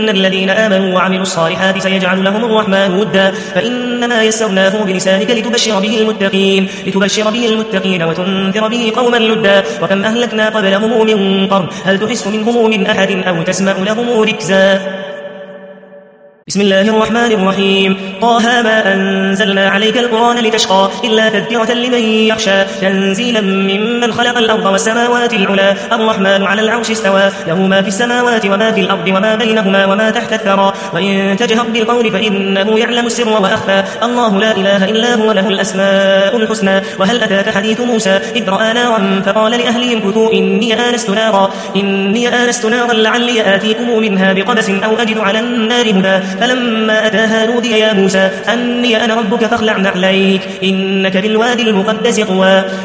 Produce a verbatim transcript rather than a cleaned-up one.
إن الذين آمنوا وعملوا الصالحات سيجعل لهم الرحمن ودا فإنما يسرناه بلسانك لتبشر به المتقين لتبشر به المتقين وتنذر به قوما لدا وكم أهلكنا قبلهم من قرن هل تحس منهم من أحد أو تسمع لهم ركزا. بسم الله الرحمن الرحيم طه ما أنزلنا عليك القرآن لتشقى إلا تذكرة لمن يخشى تنزيلا ممن خلق الأرض والسماوات العلى الرحمن على العرش استوى له ما في السماوات وما في الأرض وما بينهما وما تحت الثرى وإن تجهر بالقول فإنه يعلم السر وأخفى الله لا إله إلا هو له الأسماء الحسنى. وهل أتاك حديث موسى إذ رأى نارا فقال لأهلهم كثوا إني آنست نارا إني آنست نارا لعلي آتيكم منها بقبس أو أجد على النار هدى فلما أتاها نودي يا موسى أني أنا ربك فاخلع نعليك إنك بالوادي المقدس طوى.